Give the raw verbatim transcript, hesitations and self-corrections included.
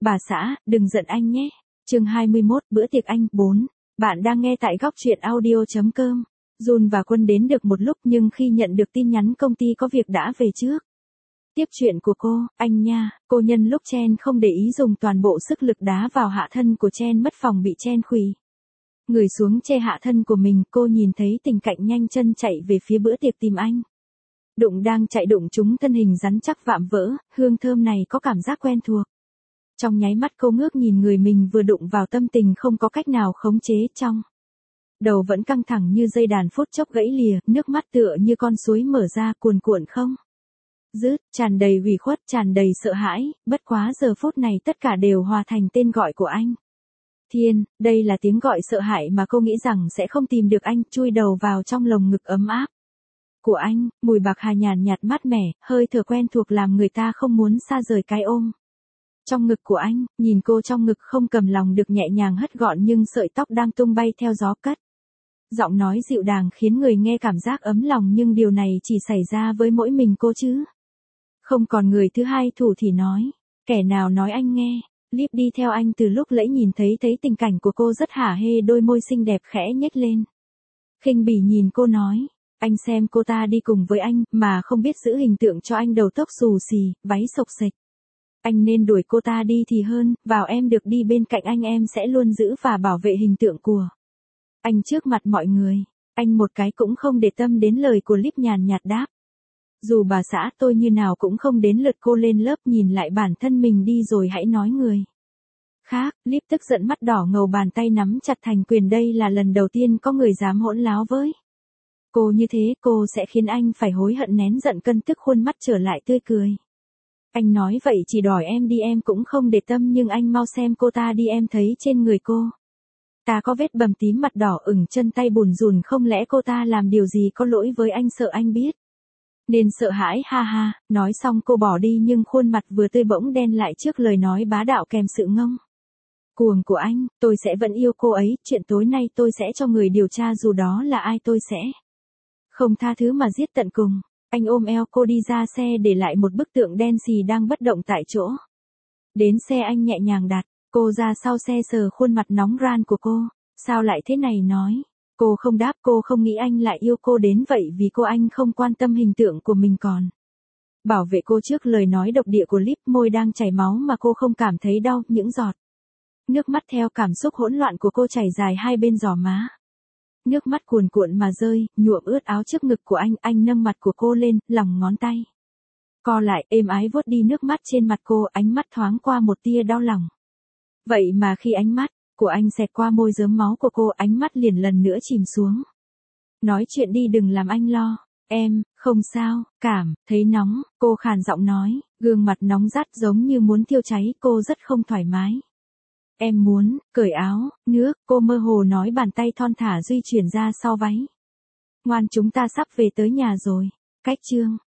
Bà xã, đừng giận anh nhé. Chương hai mươi mốt, bữa tiệc anh. bốn. Bạn đang nghe tại góc truyện audio chấm com. Jun và Quân đến được một lúc nhưng khi nhận được tin nhắn công ty có việc đã về trước. Tiếp chuyện của cô, anh nha, cô nhân lúc Chen không để ý dùng toàn bộ sức lực đá vào hạ thân của Chen mất phòng bị Chen khuỵu. Người xuống che hạ thân của mình, cô nhìn thấy Tình Cạnh nhanh chân chạy về phía bữa tiệc tìm anh. Đụng đang chạy đụng trúng thân hình rắn chắc vạm vỡ, hương thơm này có cảm giác quen thuộc. Trong nháy mắt cô ngước nhìn người mình vừa đụng vào, tâm tình không có cách nào khống chế, trong đầu vẫn căng thẳng như dây đàn phút chốc gãy lìa, nước mắt tựa như con suối mở ra cuồn cuộn không dứt, tràn đầy ủy khuất, tràn đầy sợ hãi, bất quá giờ phút này tất cả đều hòa thành tên gọi của anh. Thiên, đây là tiếng gọi sợ hãi mà cô nghĩ rằng sẽ không tìm được anh, chui đầu vào trong lồng ngực ấm áp của anh, mùi bạc hà nhàn nhạt mát mẻ, hơi thở quen thuộc làm người ta không muốn xa rời cái ôm. Trong ngực của anh, nhìn cô trong ngực không cầm lòng được nhẹ nhàng hất gọn nhưng sợi tóc đang tung bay theo gió cất. Giọng nói dịu dàng khiến người nghe cảm giác ấm lòng, nhưng điều này chỉ xảy ra với mỗi mình cô chứ không còn người thứ hai. Thủ thì nói, kẻ nào nói anh nghe. Líp đi theo anh từ lúc lẫy nhìn thấy thấy tình cảnh của cô rất hả hê, đôi môi xinh đẹp khẽ nhếch lên. Khinh bỉ nhìn cô nói, anh xem cô ta đi cùng với anh mà không biết giữ hình tượng cho anh, đầu tóc xù xì, váy xộc xệch. Anh nên đuổi cô ta đi thì hơn, vào em được đi bên cạnh anh, em sẽ luôn giữ và bảo vệ hình tượng của anh trước mặt mọi người. Anh một cái cũng không để tâm đến lời của Líp, nhàn nhạt đáp. Dù bà xã tôi như nào cũng không đến lượt cô lên lớp, nhìn lại bản thân mình đi rồi hãy nói người khác. Líp tức giận, mắt đỏ ngầu, bàn tay nắm chặt thành quyền. Đây là lần đầu tiên có người dám hỗn láo với cô như thế, cô sẽ khiến anh phải hối hận. Nén giận cơn tức, khuôn mắt trở lại tươi cười. Anh nói vậy chỉ đòi em đi, em cũng không để tâm, nhưng anh mau xem cô ta đi, em thấy trên người cô ta có vết bầm tím, mặt đỏ ửng, chân tay bùn rùn, không lẽ cô ta làm điều gì có lỗi với anh, sợ anh biết nên sợ hãi. Ha ha. Nói xong cô bỏ đi nhưng khuôn mặt vừa tươi bỗng đen lại trước lời nói bá đạo kèm sự ngông cuồng của anh. Tôi sẽ vẫn yêu cô ấy, chuyện tối nay tôi sẽ cho người điều tra, dù đó là ai tôi sẽ không tha thứ mà giết tận cùng. Anh ôm eo cô đi ra xe, để lại một bức tượng đen xì đang bất động tại chỗ. Đến xe anh nhẹ nhàng đặt cô ra sau xe, sờ khuôn mặt nóng ran của cô. Sao lại thế này? Nói. Cô không đáp, cô không nghĩ anh lại yêu cô đến vậy vì cô. Anh không quan tâm hình tượng của mình, còn bảo vệ cô trước lời nói độc địa của Líp. Môi đang chảy máu mà cô không cảm thấy đau, những giọt nước mắt theo cảm xúc hỗn loạn của cô chảy dài hai bên gò má. Nước mắt cuồn cuộn mà rơi, nhuộm ướt áo trước ngực của anh. Anh nâng mặt của cô lên, lòng ngón tay co lại, êm ái vuốt đi nước mắt trên mặt cô. Ánh mắt thoáng qua một tia đau lòng. Vậy mà khi ánh mắt của anh xẹt qua môi rớm máu của cô, ánh mắt liền lần nữa chìm xuống. Nói chuyện đi, đừng làm anh lo. Em, không sao, cảm thấy nóng, cô khàn giọng nói, gương mặt nóng rát giống như muốn thiêu cháy. Cô rất không thoải mái. Em muốn cởi áo, nước, cô mơ hồ nói, bàn tay thon thả duy chuyển ra sau váy. Ngoan, chúng ta sắp về tới nhà rồi. Cách chương